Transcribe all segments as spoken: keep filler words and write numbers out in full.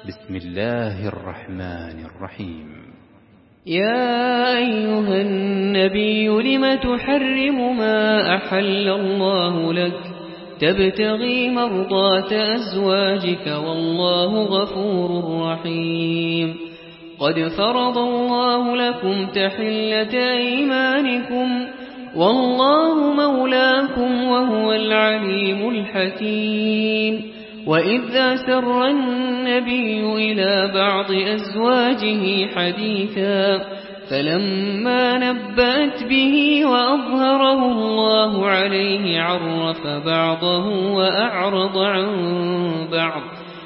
بسم الله الرحمن الرحيم. يا أيها النبي لم تحرم ما أحل الله لك تبتغي مرضات أزواجك والله غفور رحيم. قد فرض الله لكم تحلة أيمانكم والله مولاكم وهو العليم الحكيم. وإذ أسر النبي إلى بعض أزواجه حديثا فلما نبأت به وأظهره الله عليه عرف بعضه وأعرض عن بعض.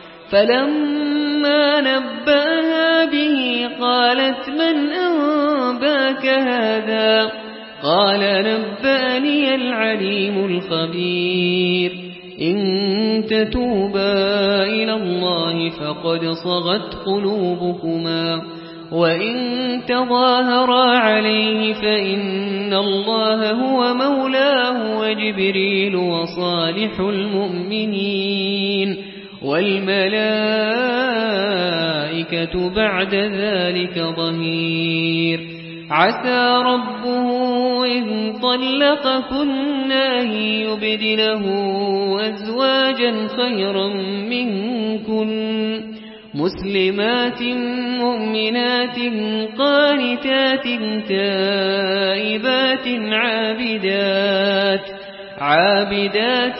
فلما نبأها به قالت من أنباك هذا؟ قال نبأني العليم الخبير. إن تتوبا إلى الله فقد صغت قلوبكما وإن تظاهرا عليه فإن الله هو مولاه وجبريل وصالح المؤمنين والملائكة بعد ذلك ظهير. عسى ربه إن طلقكن أن يبدله أزواجا خيرا منكن مسلمات مؤمنات قانتات تائبات عابدات عابدات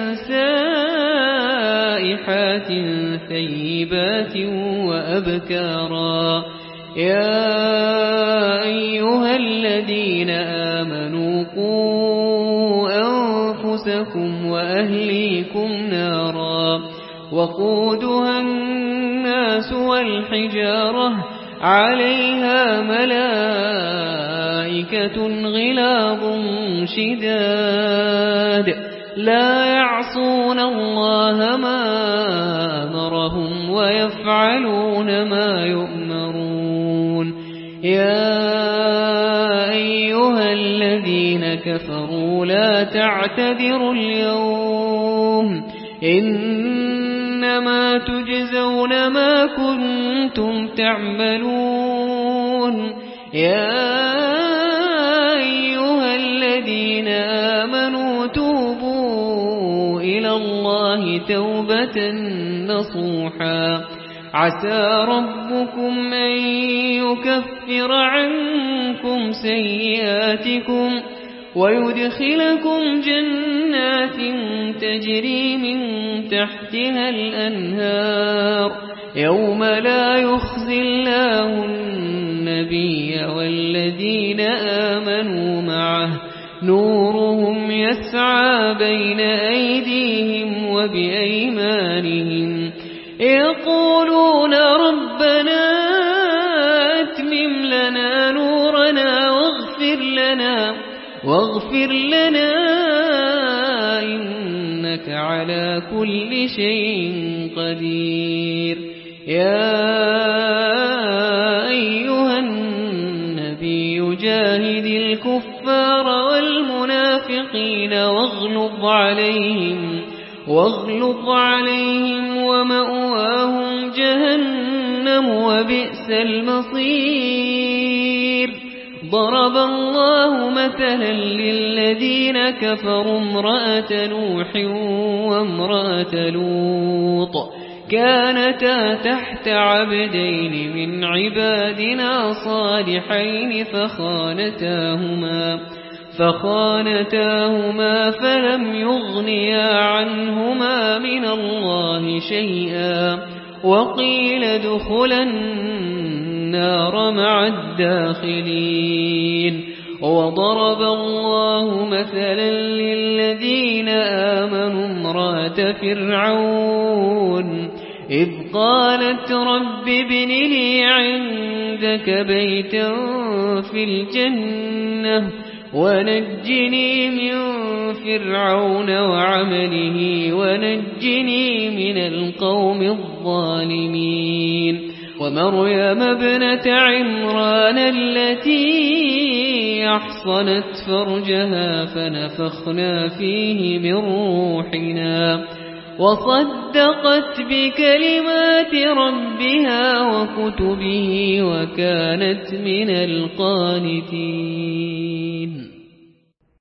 سائحات ثيبات وأبكارا. يا أيها الذين آمنوا قوا أنفسكم وأهليكم نارا وقودها الناس والحجارة عليها ملائكة غلاظ شداد لا يعصون الله ما أمرهم ويفعلون ما يؤمرون. يا أيها الذين كفروا لا تعتذروا اليوم إنما تجزون ما كنتم تعملون. يا أيها الذين آمنوا توبوا إلى الله توبة نصوحا عسى ربكم أن يكفر عنكم سيئاتكم ويدخلكم جنات تجري من تحتها الأنهار يوم لا يخزي الله النبي والذين آمنوا معه نورهم يسعى بين أيديهم وبأيمانهم يقولون ربنا أتمم لنا نورنا واغفر لنا واغفر لنا إنك على كل شيء قدير. يا أيها النبي جاهد الكفار والمنافقين واغلظ عليهم واغلظ عليهم ومأواهم جهنم وبئس المصير. ضرب الله مثلا للذين كفروا امرأة نوح وامرأة لوط كانتا تحت عبدين من عبادنا صالحين فخانتاهما فخانتاهما فلم يغنيا عنهما من الله شيئا وقيل ادخلا النار مع الداخلين. وضرب الله مثلا للذين آمنوا امرأة فرعون إذ قالت رب ابن لي عندك بيتا في الجنة ونجني من فرعون وعمله ونجني من القوم الظالمين. ومريم ابنة عمران التي أحصنت فرجها فنفخنا فيه من روحنا وصدقت بكلمات ربها وكتبه وكانت من القانتين.